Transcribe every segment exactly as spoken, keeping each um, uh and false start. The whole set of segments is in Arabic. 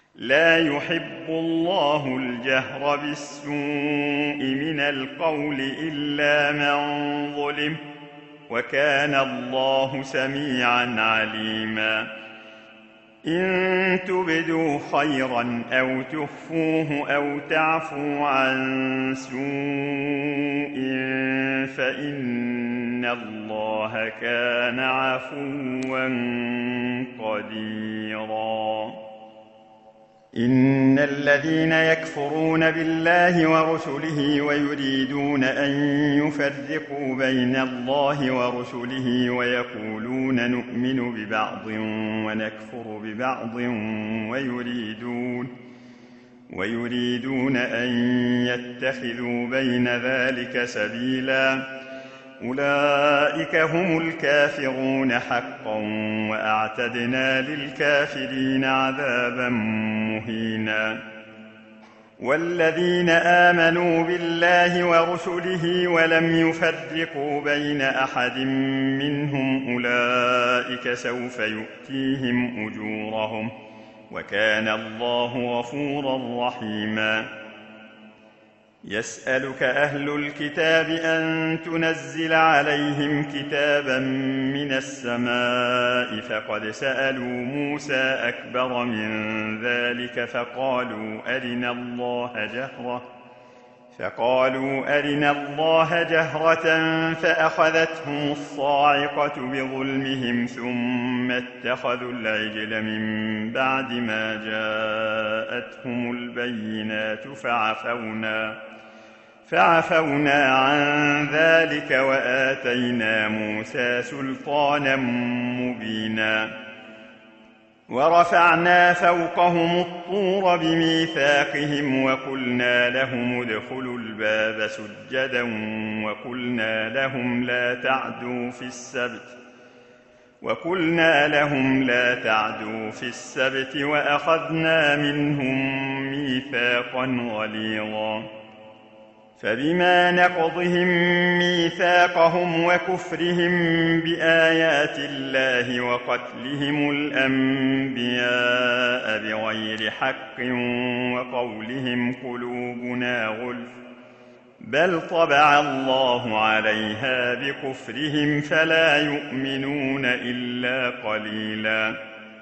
لا يحب الله الجهر بالسوء من القول إلا من ظلم، وكان الله سميعا عليما. إن تبدوا خيرا أو تخفوه أو تعفوا عن سوء فإن الله كان عفوا قديرا. إن الذين يكفرون بالله ورسله ويريدون أن يفرقوا بين الله ورسله ويقولون نؤمن ببعض ونكفر ببعض ويريدون, ويريدون أن يتخذوا بين ذلك سبيلا، أولئك هم الكافرون حقا، وأعتدنا للكافرين عذابا مهينا. والذين آمنوا بالله ورسله ولم يفرقوا بين أحد منهم أولئك سوف يؤتيهم أجورهم، وكان الله غفورا رحيما. يسألك أهل الكتاب أن تنزل عليهم كتابا من السماء، فقد سألوا موسى أكبر من ذلك فقالوا أرنا الله جهرة فقالوا أرنا الله جهرة فأخذتهم الصاعقة بظلمهم ثم اتخذوا العجل من بعد ما جاءتهم البينات فعفونا فعفونا عن ذلك وآتينا موسى سلطانا مبينا. ورفعنا فوقهم الطور بميثاقهم وقلنا لهم ادخلوا الباب سجدا وقلنا لهم لا تعدوا في السبت وقلنا لهم لا تعدوا في السبت وأخذنا منهم ميثاقا غليظا. فبما نقضهم ميثاقهم وكفرهم بآيات الله وقتلهم الأنبياء بغير حق وقولهم قلوبنا غلف بل طبع الله عليها بكفرهم فلا يؤمنون إلا قليلا.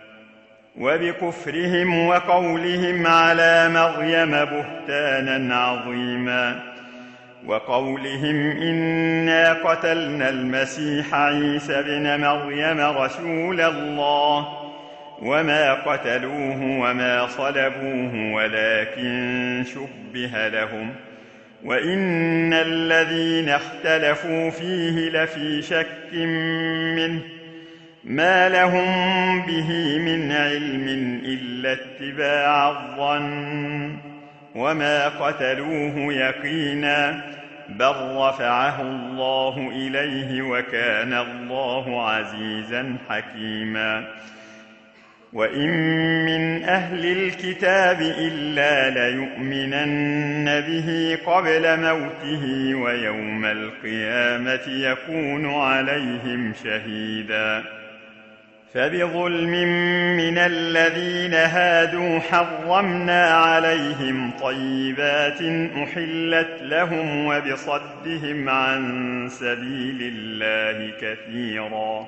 وبكفرهم وقولهم على مريم بهتانا عظيما، وقولهم إنا قتلنا المسيح عيسى ابن مريم رسول الله وما قتلوه وما صلبوه ولكن شبه لهم، وإن الذين اختلفوا فيه لفي شك منه ما لهم به من علم إلا اتباع الظن وما قتلوه يقينا بل رفعه الله إليه وكان الله عزيزا حكيما. وإن من أهل الكتاب إلا ليؤمنن به قبل موته ويوم القيامة يكون عليهم شهيدا. فبظلم من الذين هادوا حرمنا عليهم طيبات أحلت لهم وبصدهم عن سبيل الله كثيرا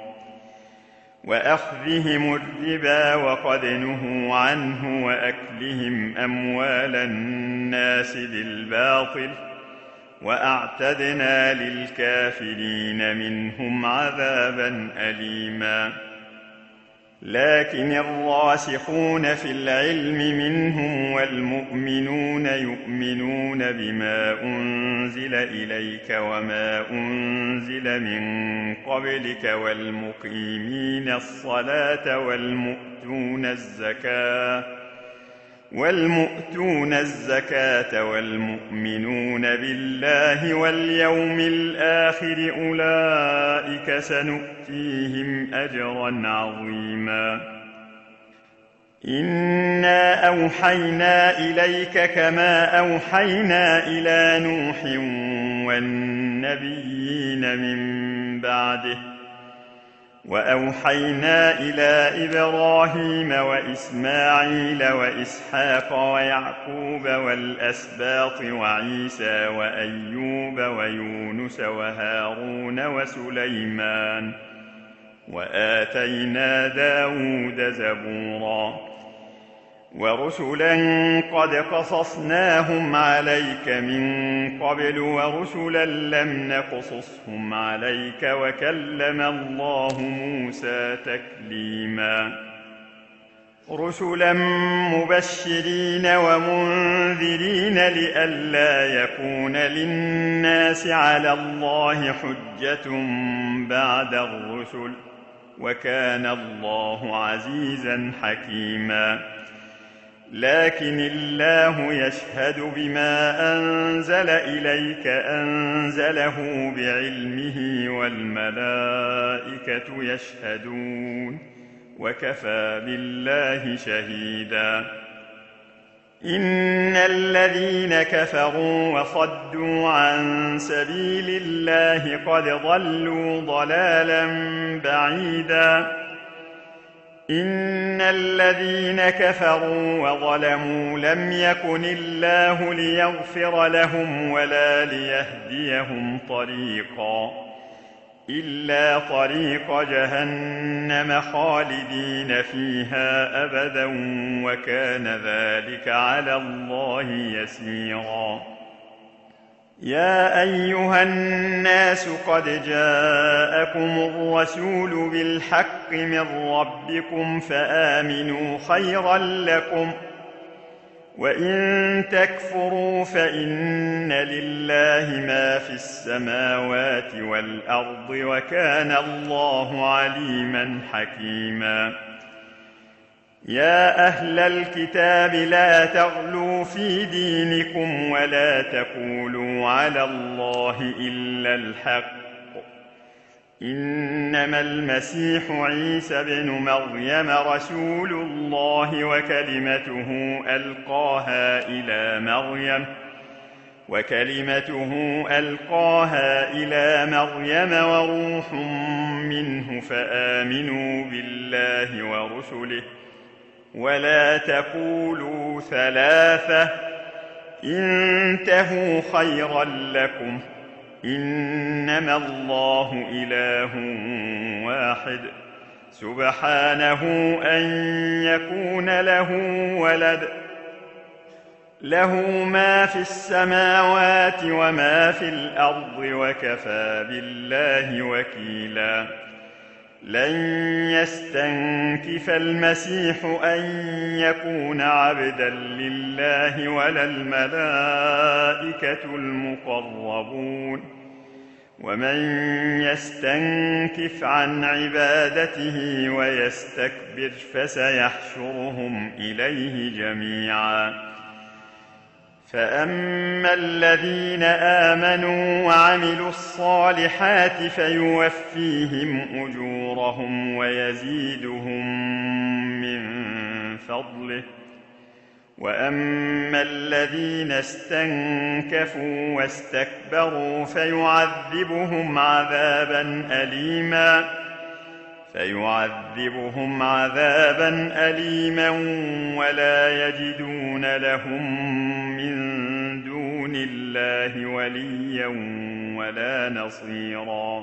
وأخذهم الربا وقد نهوا عنه وأكلهم أموال الناس بالباطل وأعتدنا للكافرين منهم عذابا أليما. لكن الراسخون في العلم منهم والمؤمنون يؤمنون بما أنزل إليك وما أنزل من قبلك والمقيمين الصلاة والمؤتون الزكاة والمؤتون الزكاة والمؤمنون بالله واليوم الآخر أولئك سنؤتيهم أجرا عظيما. إنا أوحينا إليك كما أوحينا إلى نوح والنبيين من بعده وأوحينا إلى إبراهيم وإسماعيل وإسحاق ويعقوب والأسباط وعيسى وأيوب ويونس وهارون وسليمان وآتينا داود زبورا ورسلا قد قصصناهم عليك من قبل ورسلا لم نقصصهم عليك وكلم الله موسى تكليما رسلا مبشرين ومنذرين لئلا يكون للناس على الله حجة بعد الرسل وكان الله عزيزا حكيما لكن الله يشهد بما أنزل إليك أنزله بعلمه والملائكة يشهدون وكفى بالله شهيدا إن الذين كفروا وصدوا عن سبيل الله قد ضلوا ضلالا بعيدا إن الذين كفروا وظلموا لم يكن الله ليغفر لهم ولا ليهديهم طريقا إلا طريق جهنم خالدين فيها أبدا وكان ذلك على الله يسيرا يا أيها الناس قد جاءكم الرسول بالحق من ربكم فآمنوا خيرا لكم وإن تكفروا فإن لله ما في السماوات والأرض وكان الله عليما حكيما يا أهل الكتاب لا تغلوا في دينكم ولا تقولوا على الله إلا الحق إنما المسيح عيسى بن مريم رسول الله وكلمته ألقاها إلى مريم وكلمته ألقاها إلى مريم وروح منه فآمنوا بالله ورسله ولا تقولوا ثلاثة انتهوا خيرا لكم إنما الله إله واحد سبحانه أن يكون له ولد له ما في السماوات وما في الأرض وكفى بالله وكيلا لن يستنكف المسيح أن يكون عبدا لله ولا الملائكة المقربون ومن يستنكف عن عبادته ويستكبر فسيحشرهم إليه جميعا فأما الذين آمنوا وعملوا الصالحات فيوفيهم أجورهم ويزيدهم من فضله وأما الذين استنكفوا واستكبروا فيعذبهم عذابا أليما فيعذبهم عذابا أليما ولا يجدون لهم من دون الله وليا ولا نصيرا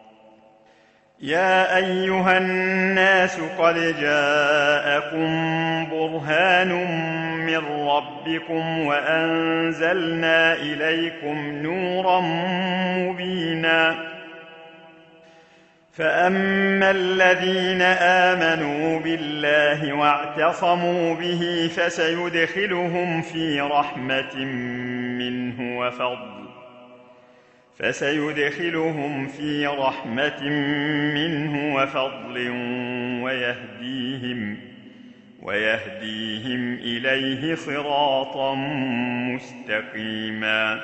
يا أيها الناس قد جاءكم برهان من ربكم وأنزلنا إليكم نورا مبينا فأما الذين آمنوا بالله واعتصموا به فسيدخلهم في رحمة منه وفضل فسيدخلهم في رحمة منه وفضل ويهديهم ويهديهم إليه صراطا مستقيما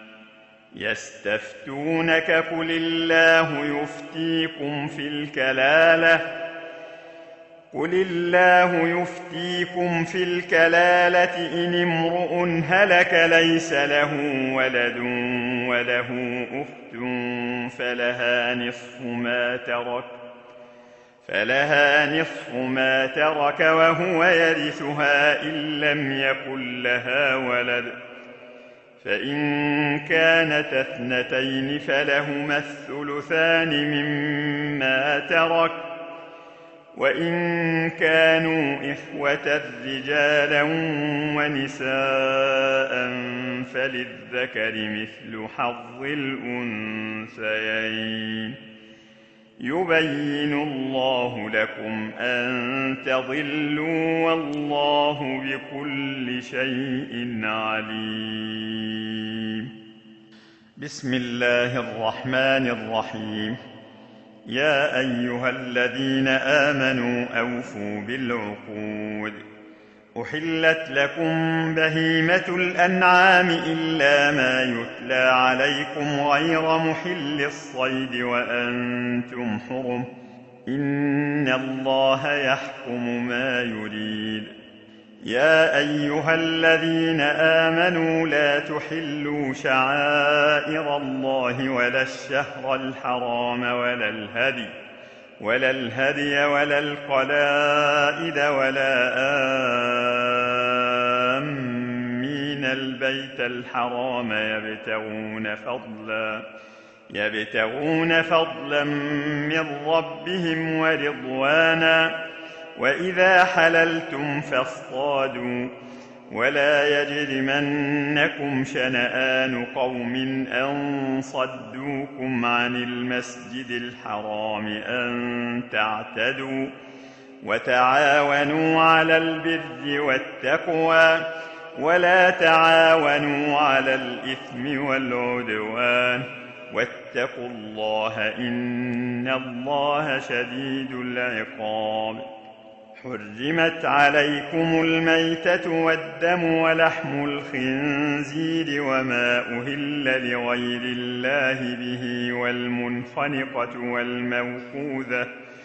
يستفتونك قل الله يفتيكم في الكلالة قل الله يفتيكم في الكلالة إن امرؤ هلك ليس له ولد وله أخت فلها نصف ما ترك فلها نصف ما ترك وهو يرثها إن لم يكن لها ولد، فإن كانت اثنتين فلهما الثلثان مما ترك، وإن كانوا إخوة رجالا ونساء فللذكر مثل حظ الأنثيين. يبين الله لكم أن تضلوا والله بكل شيء عليم. بسم الله الرحمن الرحيم. يا أيها الذين آمنوا أوفوا بالعقود. أحلت لكم بهيمة الأنعام إلا ما يتلى عليكم غير محل الصيد وأنتم حرم، إن الله يحكم ما يريد. يا أيها الذين آمنوا لا تحلوا شعائر الله ولا الشهر الحرام ولا الهدي ولا الهدي ولا القلائد ولا آمين البيت الحرام يبتغون فضلا يبتغون فضلا من ربهم ورضوانا، وإذا حللتم فاصطادوا، ولا يجرمنكم شنآن قوم أن صدوكم عن المسجد الحرام أن تعتدوا، وتعاونوا على البر والتقوى ولا تعاونوا على الإثم والعدوان، واتقوا الله إن الله شديد العقاب. حرمت عليكم الميتة والدم ولحم الخنزير وما أهل لغير الله به والمنخنقة والموقوذة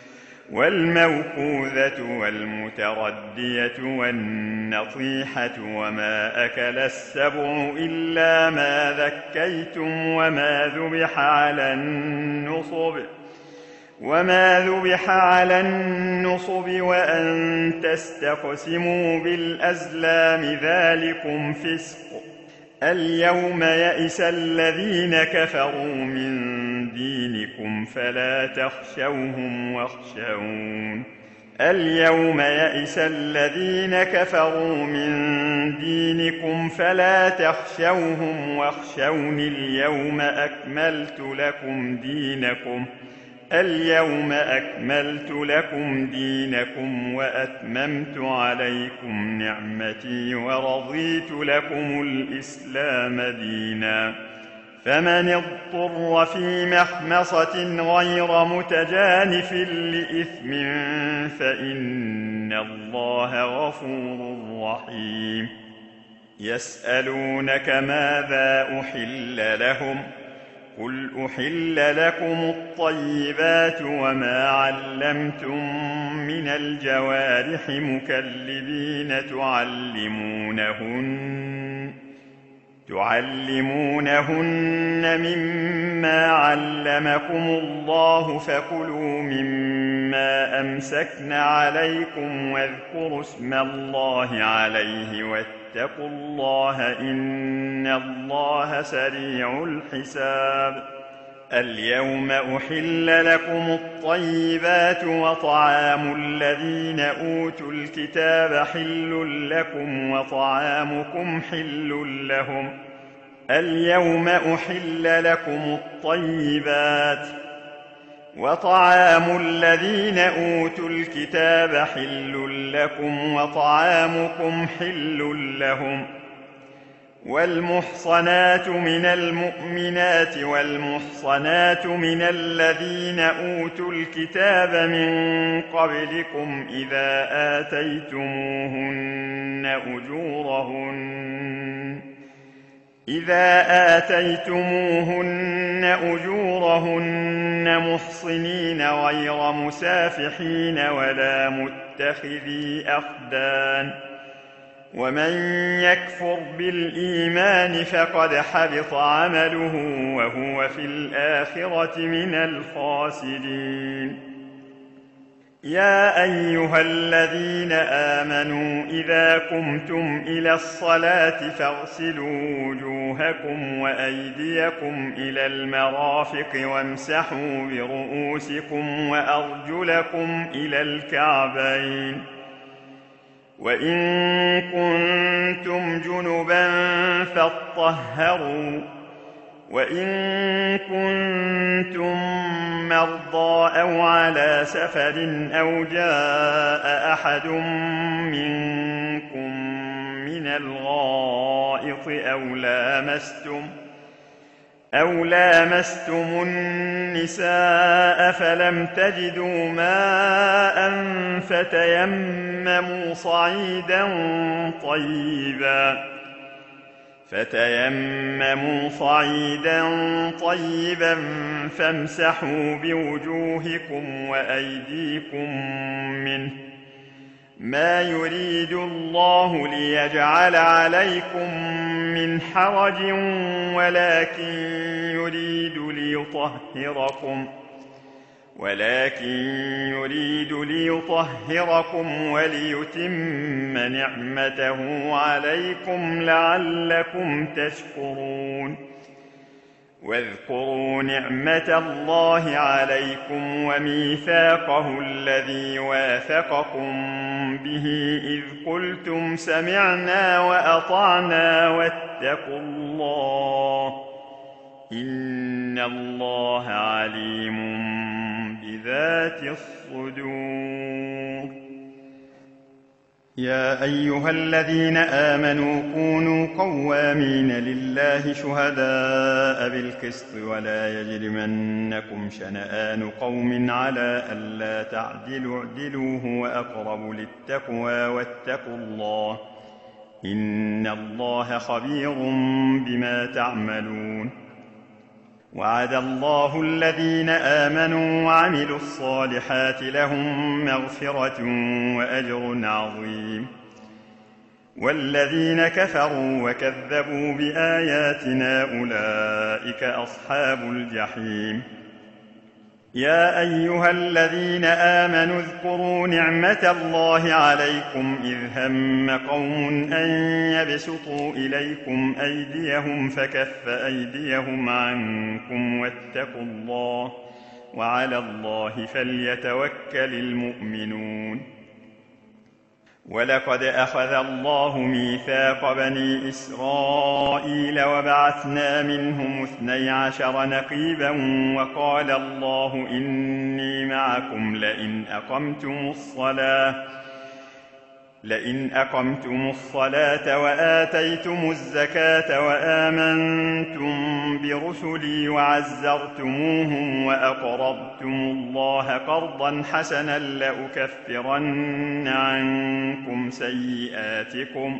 والموقوذة والمتردية والنطيحة وما أكل السبع إلا ما ذكيتم وما ذبح على النصب وما ذبح على النصب وأن تستقسموا بالأزلام ذلكم فسق. اليوم يئس الذين كفروا من دينكم فلا تخشوهم واخشون اليوم يئس الذين كفروا من دينكم فلا تخشوهم واخشون اليوم أكملت لكم دينكم اليوم أكملت لكم دينكم وأتممت عليكم نعمتي ورضيت لكم الإسلام دينا. فمن اضطر في مخمصة غير متجانف لإثم فإن الله غفور رحيم. يسألونك ماذا أحل لهم قل أحل لكم الطيبات وما علمتم من الجوارح مكلبين تعلمونهن تعلمونهن مما علمكم الله فكلوا مما أمسكن عليكم واذكروا اسم الله عليه واتقوا الله إن الله سريع الحساب. اليوم أحل لكم الطيبات وطعام الذين أوتوا الكتاب حل لكم وطعامكم حل لهم. اليوم أحل لكم الطيبات وطعام الذين أوتوا الكتاب حل لكم وطعامكم حل لهم. والمحصنات من المؤمنات والمحصنات من الذين أوتوا الكتاب من قبلكم إذا آتيتموهن أجورهن إذا آتيتموهن أجورهن محصنين غير مسافحين ولا متخذي أخدان. ومن يكفر بالإيمان فقد حبط عمله وهو في الآخرة من الخاسرين. يا أيها الذين آمنوا إذا قمتم إلى الصلاة فاغسلوا وجوهكم وأيديكم إلى المرافق وامسحوا برؤوسكم وأرجلكم إلى الكعبين وإن كنتم جنبا فاطهروا وإن كنتم مرضى أو على سفر أو جاء أحد منكم من الغائط أو لامستم أو لامستم النساء فلم تجدوا ماء فتيمموا صعيدا طيبا فتيمموا صعيدا طيبا فامسحوا بوجوهكم وأيديكم منه ما يريد الله ليجعل عليكم من حرج ولكن يريد ليطهركم ولكن يريد ليطهركم وليتم نعمته عليكم لعلكم تشكرون واذكروا نعمة الله عليكم وميثاقه الذي واثقكم به إذ قلتم سمعنا وأطعنا واتقوا الله إن الله عليم بذات الصدور. يا أيها الذين آمنوا كونوا قوامين لله شهداء بالقسط ولا يجرمنكم شنآن قوم على ألا تعدلوا اعدلوا هو أقرب للتقوى واتقوا الله إن الله خبير بما تعملون. وعد الله الذين آمنوا وعملوا الصالحات لهم مغفرة وأجر عظيم والذين كفروا وكذبوا بآياتنا أولئك أصحاب الجحيم. يا أيها الذين آمنوا اذكروا نعمة الله عليكم إذ هم قوم أن يبسطوا إليكم أيديهم فكف أيديهم عنكم واتقوا الله وعلى الله فليتوكل المؤمنون. ولقد أخذ الله ميثاق بني إسرائيل وبعثنا منهم اثني عشر نقيبا وقال الله إني معكم لئن أقمتم الصلاة لئن أقمتم الصلاة وآتيتم الزكاة وآمنتم برسلي وعزرتموهم وأقرضتم الله قرضا حسنا لأكفرن عنكم سيئاتكم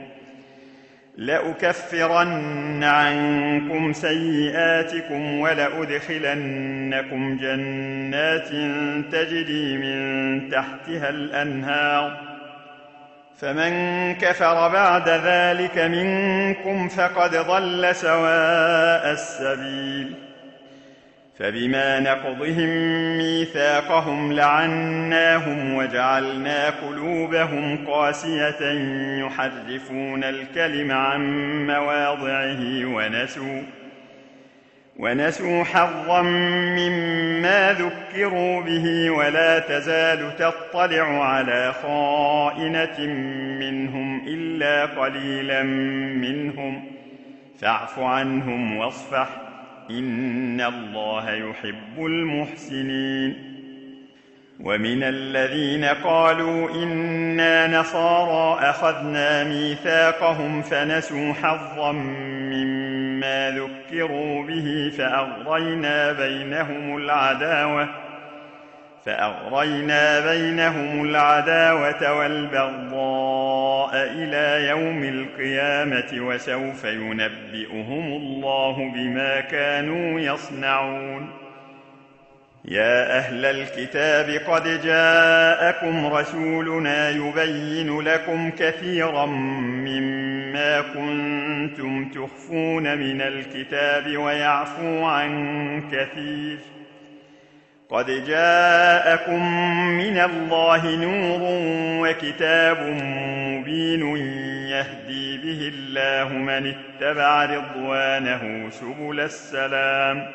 لأكفرن عنكم سيئاتكم ولأدخلنكم جنات تجري من تحتها الأنهار فمن كفر بعد ذلك منكم فقد ضل سواء السبيل. فبما نقضهم ميثاقهم لعناهم وجعلنا قلوبهم قاسية يحرفون الكلم عن مواضعه ونسوا ونسوا حظا مما ذكروا به ولا تزال تطلع على خائنة منهم إلا قليلا منهم فاعف عنهم واصفح إن الله يحب المحسنين. ومن الذين قالوا إنا نصارى أخذنا ميثاقهم فنسوا حظا مما ذكروا به فأغرينا بينهم العداوة فأغرينا بينهم العداوة والبغضاء إلى يوم القيامة وسوف ينبئهم الله بما كانوا يصنعون. يا أهل الكتاب قد جاءكم رسولنا يبين لكم كثيرا مما كنتم تخفون من الكتاب ويعفو عن كثير قد جاءكم من الله نور وكتاب مبين يهدي به الله من اتبع رضوانه سبل السلام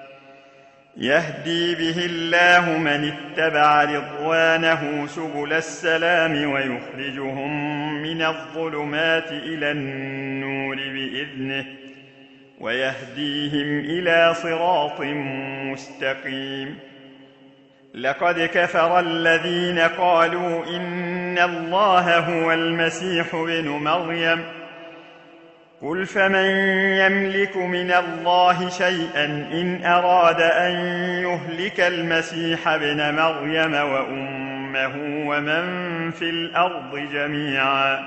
يهدي به الله من اتبع رضوانه سبل السلام ويخرجهم من الظلمات إلى النور بإذنه ويهديهم إلى صراط مستقيم. لقد كفر الذين قالوا إن الله هو المسيح ابن مريم قل فمن يملك من الله شيئا إن أراد أن يهلك المسيح ابن مريم وأمه ومن في الأرض جميعا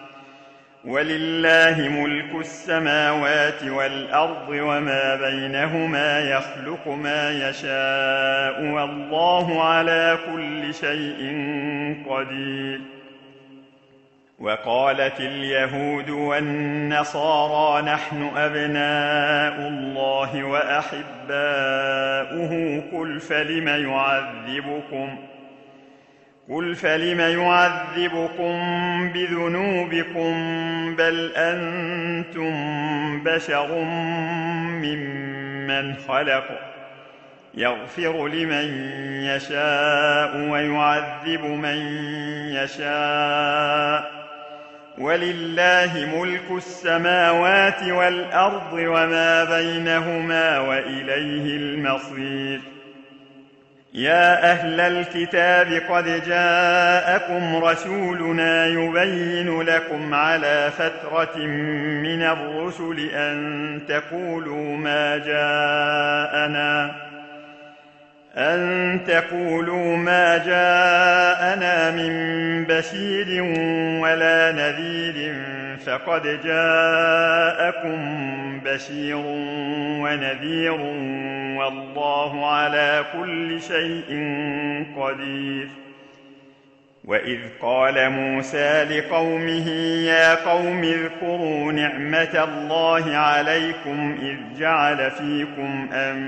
ولله ملك السماوات والأرض وما بينهما يخلق ما يشاء والله على كل شيء قدير. وقالت اليهود والنصارى نحن أبناء الله وأحباؤه قل فلم يعذبكم قل فلم يعذبكم بذنوبكم بل أنتم بشر ممن خلق يغفر لمن يشاء ويعذب من يشاء ولله ملك السماوات والأرض وما بينهما وإليه المصير. يا أهل الكتاب قد جاءكم رسولنا يبين لكم على فترة من الرسل أن تقولوا ما جاءنا أن تقولوا ما جاءنا من بشير ولا نذير فقد جاءكم بشير ونذير والله على كل شيء قدير. وإذ قال موسى لقومه يا قوم اذكروا نعمة الله عليكم إذ جعل فيكم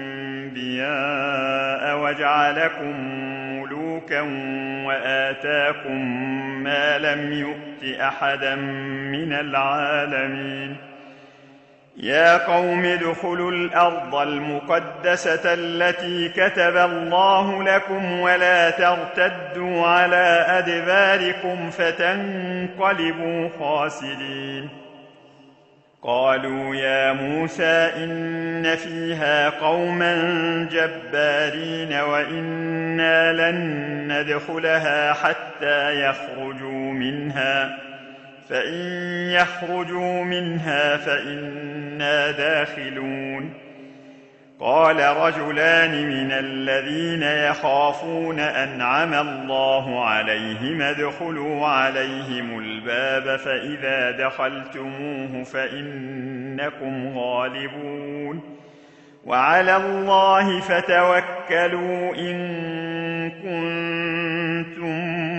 أنبياء وجعلكم ملوكا وآتاكم ما لم يؤت أحدا من العالمين. يا قوم ادخلوا الأرض المقدسة التي كتب الله لكم ولا ترتدوا على أدباركم فتنقلبوا خاسرين. قالوا يا موسى إن فيها قوما جبارين وإنا لن ندخلها حتى يخرجوا منها فإن يخرجوا منها فإنا داخلون. قال رجلان من الذين يخافون أنعم الله عليهم ادخلوا عليهم الباب فإذا دخلتموه فإنكم غالبون وعلى الله فتوكلوا إن كنتم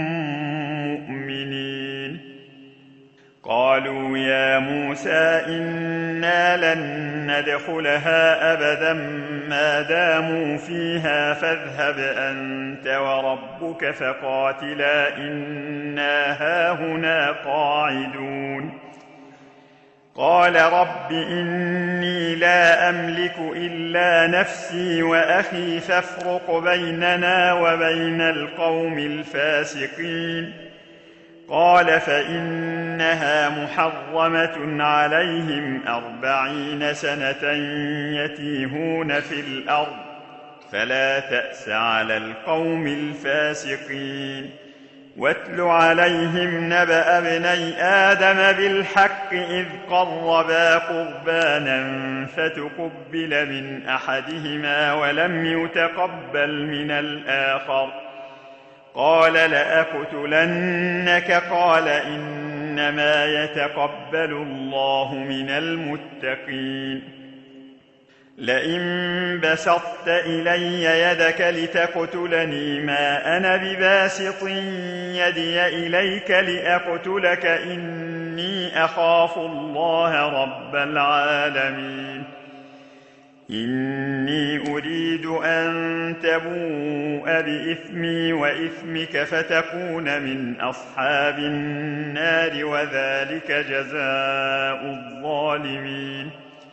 مؤمنين. قالوا يا موسى إنا لن ندخلها أبدا ما داموا فيها فاذهب أنت وربك فقاتلا إنا هاهنا قاعدون. قال رب إني لا أملك إلا نفسي وأخي فافرق بيننا وبين القوم الفاسقين. قال فإنها محرمة عليهم أربعين سنة يتيهون في الأرض فلا تأس على القوم الفاسقين. واتل عليهم نبأ ابني آدم بالحق إذ قربا قربانا فتقبل من أحدهما ولم يتقبل من الآخر قال لأقتلنك قال إنما يتقبل الله من المتقين. لئن بسطت إلي يدك لتقتلني ما أنا بباسط يدي إليك لأقتلك إني أخاف الله رب العالمين. إني أريد أن تبوء بإثمي وإثمك فتكون من أصحاب النار وذلك جزاء الظالمين.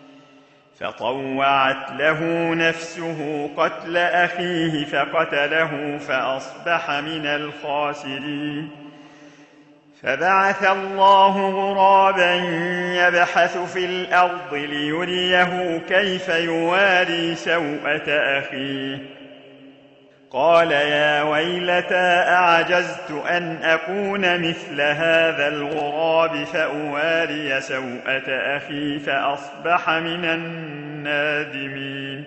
فطوعت له نفسه قتل أخيه فقتله فأصبح من الخاسرين. فبعث الله غرابا يبحث في الأرض ليريه كيف يواري سوءة أخيه قال يا ويلتى أعجزت أن أكون مثل هذا الغراب فأواري سوءة أخي فأصبح من النادمين.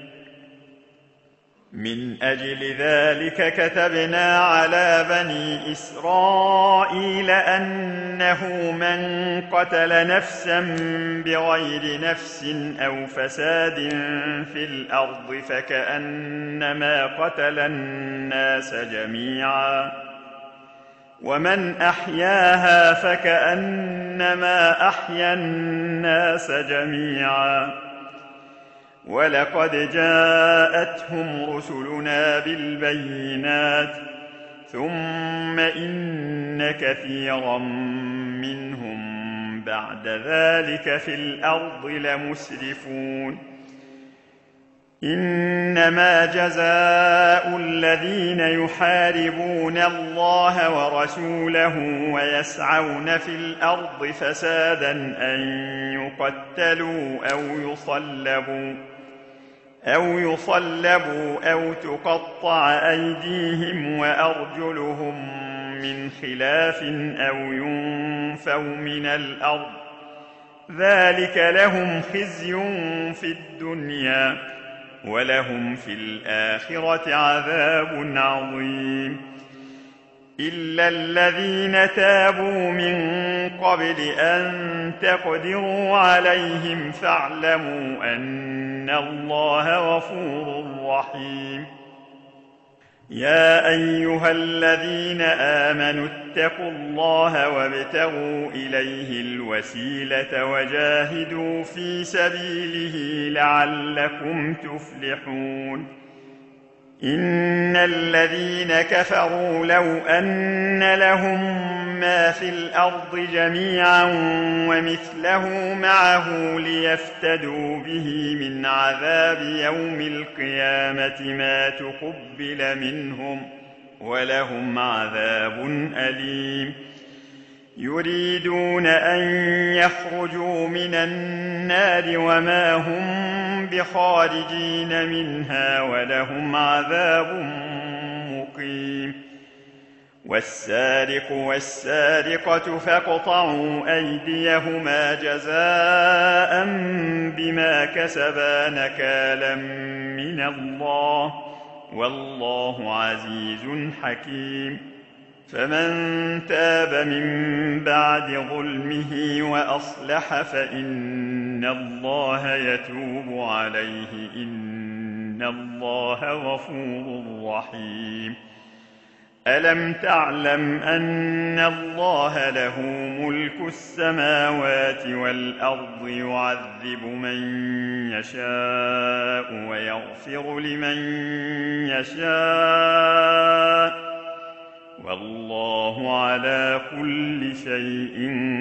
من أجل ذلك كتبنا على بني إسرائيل أنه من قتل نفسا بغير نفس أو فساد في الأرض فكأنما قتل الناس جميعا ومن أحياها فكأنما أحيا الناس جميعا. ولقد جاءتهم رسلنا بالبينات ثم إن كثيرا منهم بعد ذلك في الأرض لمسرفون. إنما جزاء الذين يحاربون الله ورسوله ويسعون في الأرض فسادا أن يقتلوا أو يصلبوا أو يصلبوا أو تقطع أيديهم وأرجلهم من خلاف أو ينفوا من الأرض ذلك لهم خزي في الدنيا ولهم في الآخرة عذاب عظيم. إلا الذين تابوا من قبل أن تقدروا عليهم فاعلموا أن الله غفور رحيم. يا أيها الذين آمنوا اتقوا الله وابتغوا إليه الوسيلة وجاهدوا في سبيله لعلكم تفلحون. إن الذين كفروا لو أن لهم ما في الأرض جميعا ومثله معه ليفتدوا به من عذاب يوم القيامة ما تقبل منهم ولهم عذاب أليم. يريدون أن يخرجوا من النار وما هم بخارجين منها ولهم عذاب مقيم. والسارق والسارقة فاقطعوا أيديهما جزاء بما كسبا نكالا من الله والله عزيز حكيم. فمن تاب من بعد ظلمه وأصلح فإن الله يتوب عليه إن الله غفور رحيم. ألم تعلم أن الله له ملك السماوات والأرض يعذب من يشاء ويغفر لمن يشاء والله على كل شيء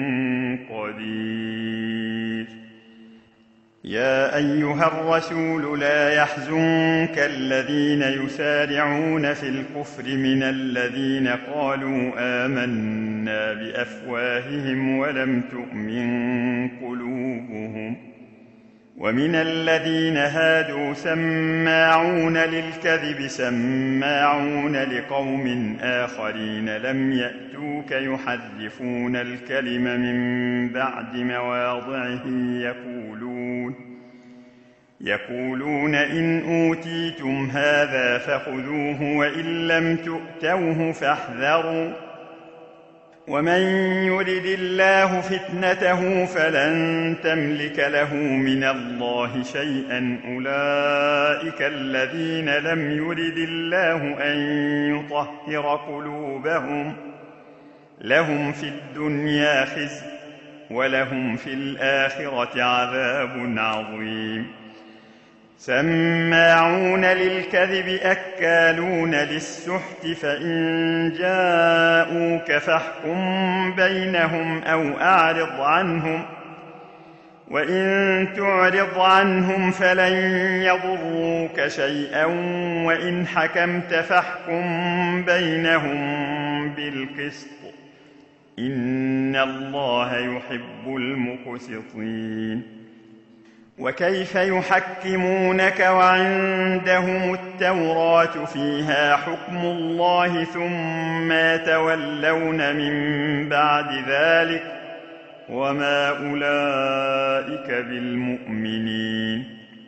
قدير. يا أيها الرسول لا يحزنك الذين يسارعون في الكفر من الذين قالوا آمنا بأفواههم ولم تؤمن قلوبهم ومن الذين هادوا سماعون للكذب سماعون لقوم آخرين لم يأتوك يحرفون الكلم من بعد مواضعه يقولون يقولون إن أوتيتم هذا فخذوه وإن لم تؤتوه فاحذروا ومن يرد الله فتنته فلن تملك له من الله شيئا أولئك الذين لم يرد الله أن يطهر قلوبهم لهم في الدنيا خزي ولهم في الآخرة عذاب عظيم. سماعون للكذب أكالون للسحت فإن جاءوك فاحكم بينهم أو أعرض عنهم وإن تعرض عنهم فلن يضروك شيئا وإن حكمت فاحكم بينهم بالقسط إن الله يحب المقسطين. وكيف يحكمونك وعندهم التوراة فيها حكم الله ثم يتولون من بعد ذلك وما أولئك بالمؤمنين.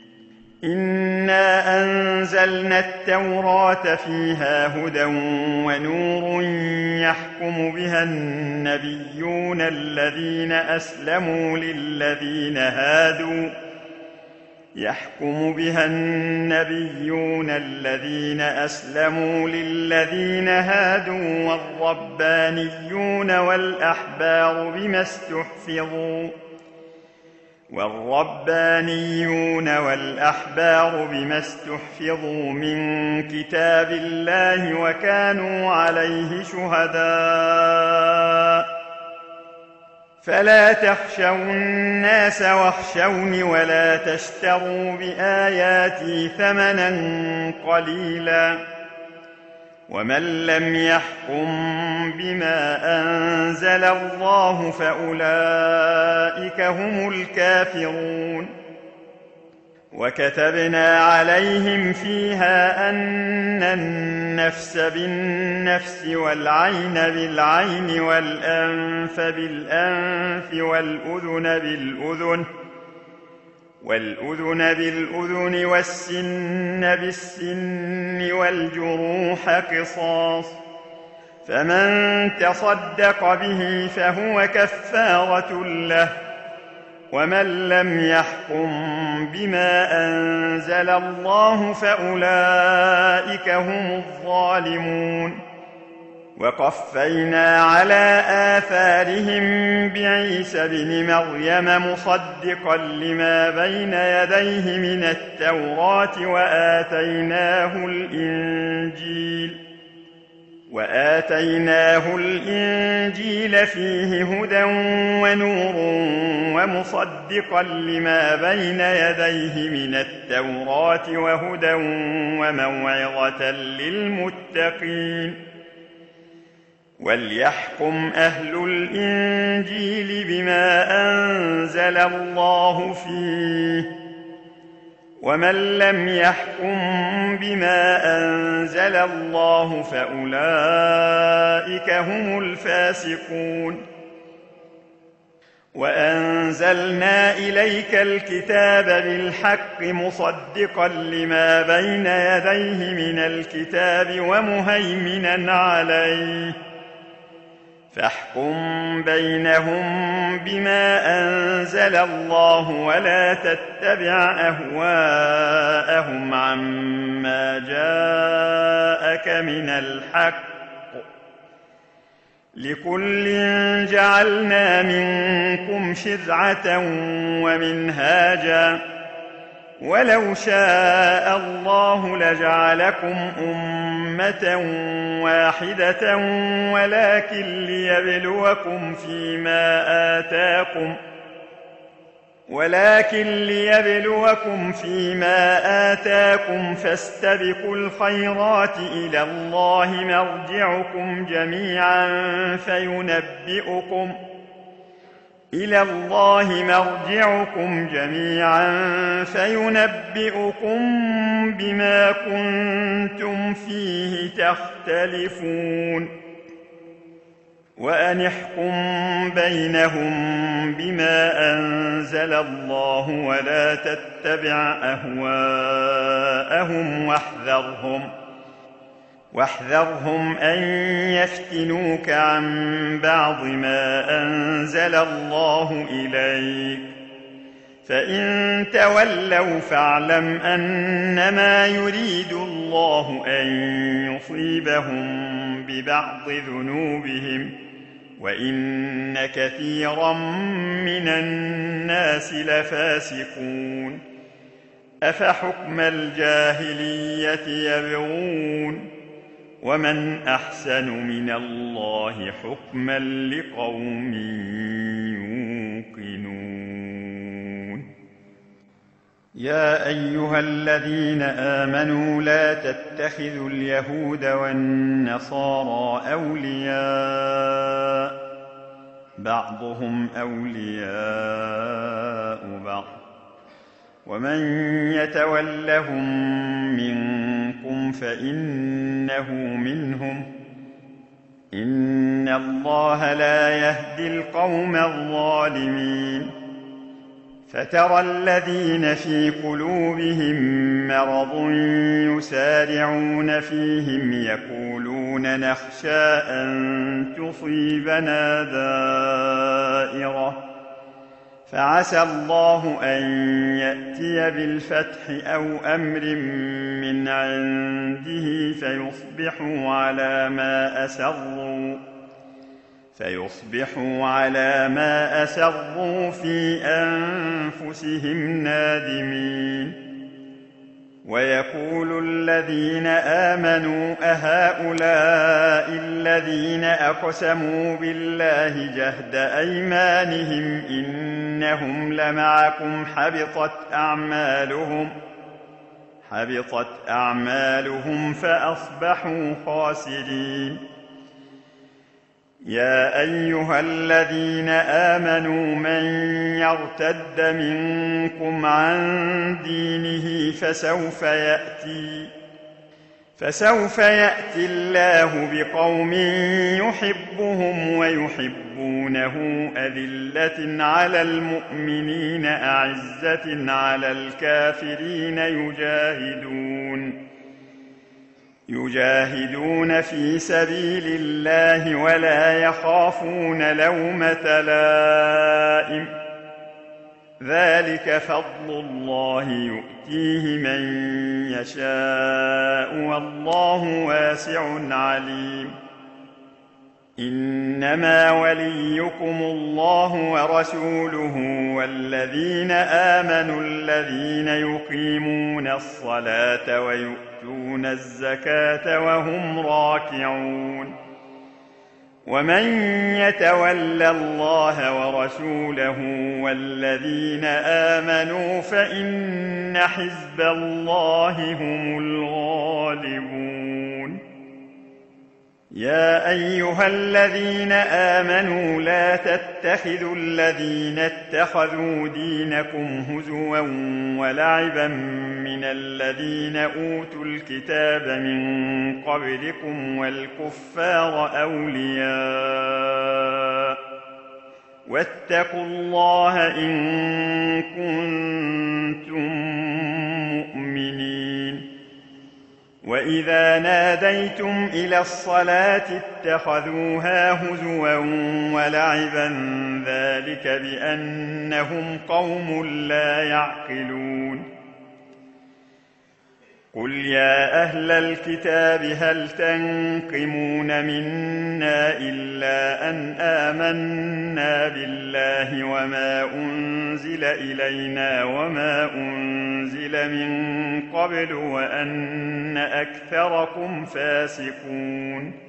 إنا أنزلنا التوراة فيها هدى ونور يحكم بها النبيون الذين أسلموا للذين هادوا يحكم بها النبيون الذين أسلموا للذين هادوا والربانيون والأحبار بما استحفظوا والربانيون والأحبار بما استحفظوا من كتاب الله وكانوا عليه شهداء فلا تخشوا الناس واخشوني ولا تشتروا بآياتي ثمنا قليلا ومن لم يحكم بما أنزل الله فأولئك هم الكافرون. وكتبنا عليهم فيها أن النفس بالنفس والعين بالعين والأنف بالأنف والأذن بالأذن والأذن بالأذن والسن بالسن والجروح قصاص فمن تصدق به فهو كفارة له ومن لم يحكم بما أنزل الله فأولئك هم الظالمون. وقفينا على آثارهم بعيسى بن مريم مصدقا لما بين يديه من التوراة وآتيناه الإنجيل وآتيناه الإنجيل فيه هدى ونور ومصدقا لما بين يديه من التوراة وهدى وموعظة للمتقين. وليحكم أهل الإنجيل بما أنزل الله فيه ومن لم يحكم بما أنزل الله فأولئك هم الفاسقون. وأنزلنا إليك الكتاب بالحق مصدقا لما بين يديه من الكتاب ومهيمنا عليه فاحكم بينهم بما أنزل الله ولا تتبع أهواءهم عما جاءك من الحق لكل جعلنا منكم شرعة ومنهاجا ولو شاء الله لجعلكم أمة واحدة ولكن ليبلوكم فيما آتاكم ولكن ليبلوكم فيما آتاكم فاستبقوا الخيرات إلى الله مرجعكم جميعا فينبئكم إلى الله مرجعكم جميعا فينبئكم بما كنتم فيه تختلفون. وأن احكم بينهم بما أنزل الله ولا تتبع أهواءهم واحذرهم واحذرهم أن يفتنوك عن بعض ما أنزل الله إليك فإن تولوا فاعلم أنما يريد الله أن يصيبهم ببعض ذنوبهم وإن كثيرا من الناس لفاسقون. أفحكم الجاهلية يبغون ومن أحسن من الله حكما لقوم يوقنون. يا أيها الذين آمنوا لا تتخذوا اليهود والنصارى أولياء بعضهم أولياء بعض ومن يتولهم منكم فإنه منهم إن الله لا يهدي القوم الظالمين. فترى الذين في قلوبهم مرض يسارعون فيهم يقولون نخشى أن تصيبنا دائرة فعسى الله أن يأتي بالفتح أو أمر من عنده فيصبحوا على ما أسروا فيصبحوا على ما أسروا في أنفسهم نادمين. ويقول الذين آمنوا أهؤلاء الذين أقسموا بالله جهد أيمانهم إنهم لمعكم حبطت أعمالهم حبطت أعمالهم فأصبحوا خاسرين. يا أيها الذين آمنوا من يرتد منكم عن دينه فسوف يأتي فسوف يأتي الله بقوم يحبهم ويحبونه أذلة على المؤمنين أعزة على الكافرين يجاهدون يجاهدون في سبيل الله ولا يخافون لومة لائم ذلك فضل الله يؤتيه من يشاء والله واسع عليم. إنما وليكم الله ورسوله والذين آمنوا الذين يقيمون الصلاة ويؤتون الزكاة وهم راكعون. ومن يتول الله ورسوله والذين آمنوا فإن حزب الله هم الغالبون. يا أيها الذين آمنوا لا تتخذوا الذين اتخذوا دينكم هزوا ولعبا من الذين أوتوا الكتاب من قبلكم والكفار أولياء واتقوا الله إن كنتم مؤمنين. وإذا ناديتم إلى الصلاة اتخذوها هزوا ولعبا ذلك بأنهم قوم لا يعقلون. قل يا أهل الكتاب هل تنقمون منا إلا أن آمنا بالله وما أنزل إلينا وما أنزل من قبل وأن أكثركم فاسقون.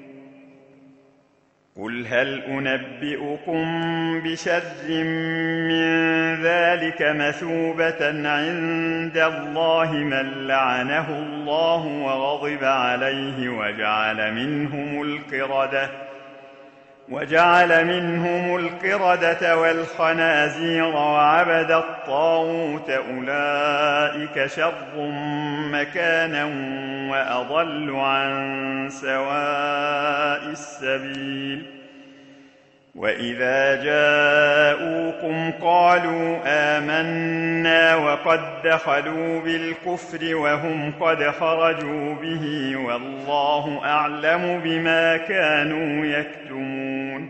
قل هل أنبئكم بشر من ذلك مثوبة عند الله من لعنه الله وغضب عليه وجعل منهم القردة وجعل منهم القردة والخنازير وعبد الطاغوت أولئك شر مكانا وأضل عن سواء السبيل. وإذا جاءوكم قالوا آمنا وقد دخلوا بالكفر وهم قد خرجوا به والله أعلم بما كانوا يكتمون.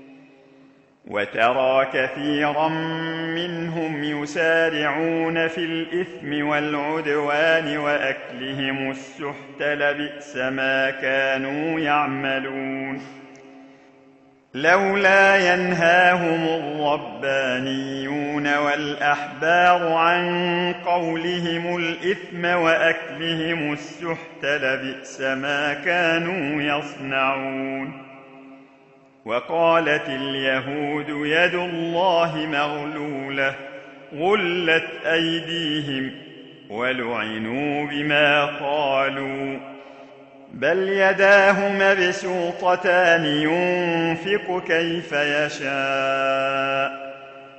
وترى كثيرا منهم يسارعون في الإثم والعدوان وأكلهم السحت لبئس ما كانوا يعملون. لولا ينهاهم الربانيون والأحبار عن قولهم الإثم وأكلهم السحت لبئس ما كانوا يصنعون. وقالت اليهود يد الله مغلولة غلت أيديهم ولعنوا بما قالوا بل يداه مبسوطتان ينفق كيف يشاء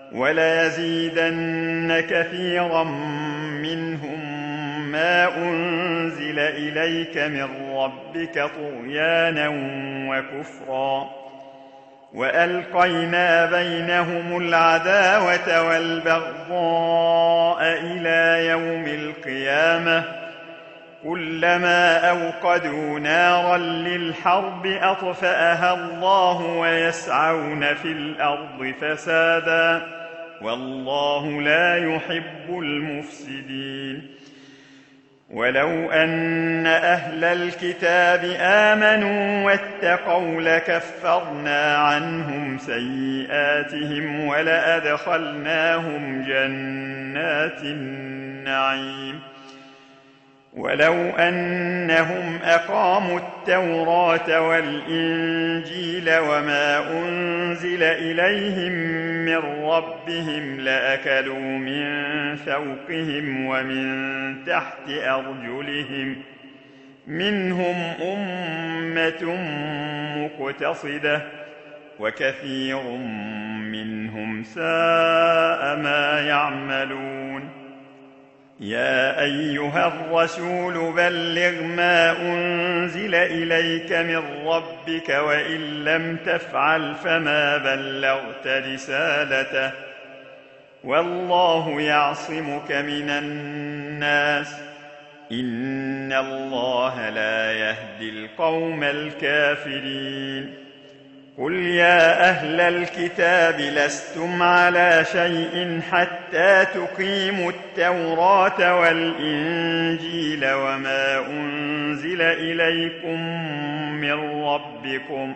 وليزيدن كثيرا منهم ما أنزل إليك من ربك طغيانا وكفرا وألقينا بينهم العداوة والبغضاء إلى يوم القيامة كلما أوقدوا نارا للحرب أطفأها الله ويسعون في الأرض فسادا والله لا يحب المفسدين. ولو أن أهل الكتاب آمنوا واتقوا لكفرنا عنهم سيئاتهم ولأدخلناهم جنات النعيم. ولو أنهم أقاموا التوراة والإنجيل وما أنزل إليهم من ربهم لأكلوا من فوقهم ومن تحت أرجلهم منهم أمة مقتصدة وكثير منهم ساء ما يعملون. يا أيها الرسول بلغ ما أنزل إليك من ربك وإن لم تفعل فما بلغت رسالته والله يعصمك من الناس إن الله لا يهدي القوم الكافرين. قل يا أهل الكتاب لستم على شيء حتى تقيموا التوراة والإنجيل وما أنزل إليكم من ربكم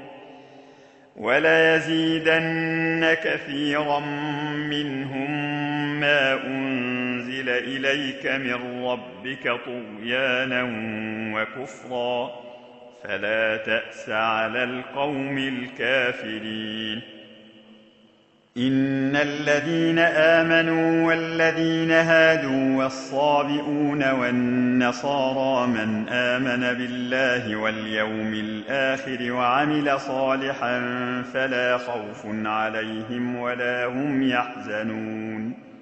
وليزيدن كثيرا منهم ما أنزل إليك من ربك طغيانا وكفرا فلا تأس على القوم الكافرين. إن الذين آمنوا والذين هادوا والصابئون والنصارى من آمن بالله واليوم الآخر وعمل صالحا فلا خوف عليهم ولا هم يحزنون.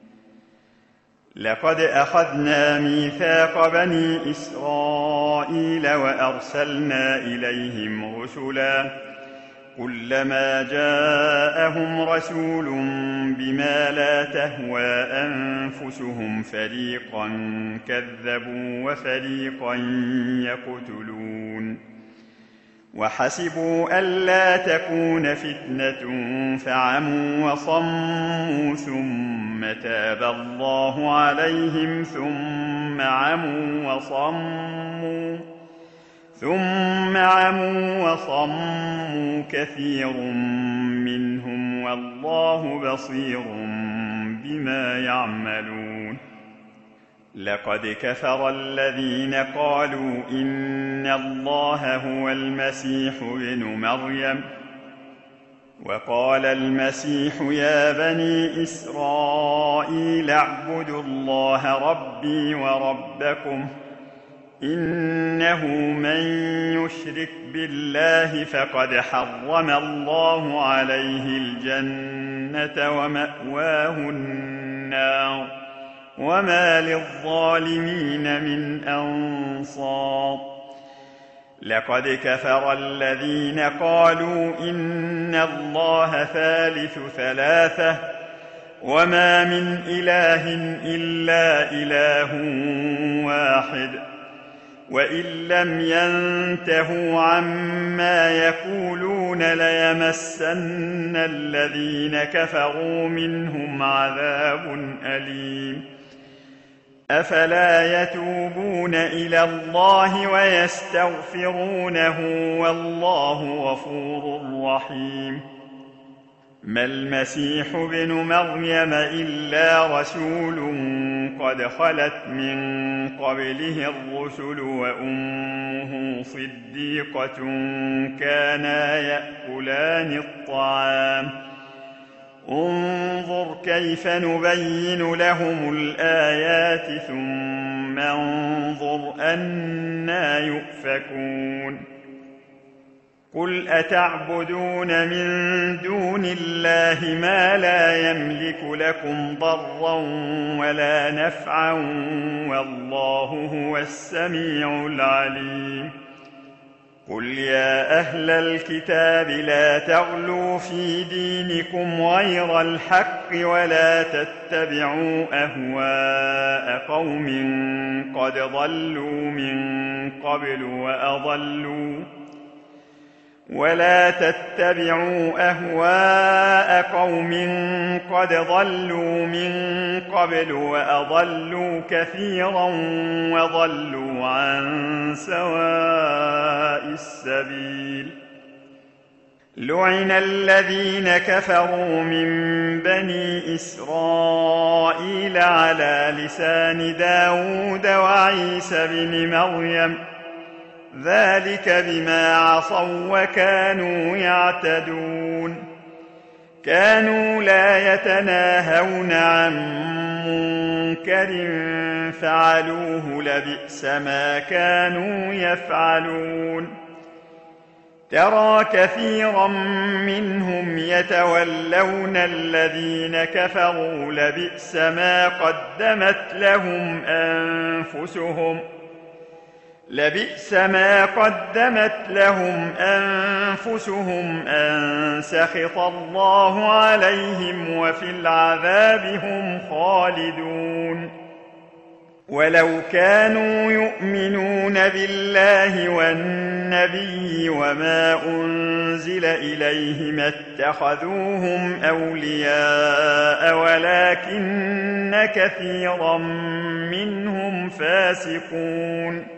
لقد أخذنا ميثاق بني إسرائيل وأرسلنا إليهم رسلا كلما جاءهم رسول بما لا تهوى أنفسهم فريقا كذبوا وفريقا يقتلون. وحسبوا ألا تكون فتنة فعموا وصموا ثم تاب الله عليهم ثم عموا وصموا ثم عموا وصموا كثير منهم والله بصير بما يعملون. لقد كفر الذين قالوا إن الله هو المسيح ابن مريم وقال المسيح يا بني إسرائيل اعبدوا الله ربي وربكم إنه من يشرك بالله فقد حرم الله عليه الجنة ومأواه النار وما للظالمين من أنصار. لقد كفر الذين قالوا إن الله ثالث ثلاثة وما من إله إلا إله واحد وإن لم ينتهوا عما يقولون ليمسن الذين كفروا منهم عذاب أليم. أفلا يتوبون إلى الله ويستغفرونه والله غفور رحيم. ما المسيح ابن مريم إلا رسول قد خلت من قبله الرسل وأمه صديقة كانا يأكلان الطعام انظر كيف نبين لهم الآيات ثم انظر أنى يؤفكون. قل أتعبدون من دون الله ما لا يملك لكم ضرا ولا نفعا والله هو السميع العليم. قل يا أهل الكتاب لا تغلوا في دينكم غير الحق ولا تتبعوا أهواء قوم قد ضلوا من قبل وأضلوا ولا تتبعوا أهواء قوم قد ضلوا من قبل وأضلوا كثيرا وضلوا عن سواء السبيل. لعن الذين كفروا من بني إسرائيل على لسان داود وعيسى بن مريم ذلك بما عصوا وكانوا يعتدون. كانوا لا يتناهون عن منكر فعلوه لبئس ما كانوا يفعلون. ترى كثيرا منهم يتولون الذين كفروا لبئس ما قدمت لهم أنفسهم لبئس ما قدمت لهم أنفسهم أن سخط الله عليهم وفي العذاب هم خالدون. ولو كانوا يؤمنون بالله والنبي وما أنزل إليه ما اتخذوهم أولياء ولكن كثيرا منهم فاسقون.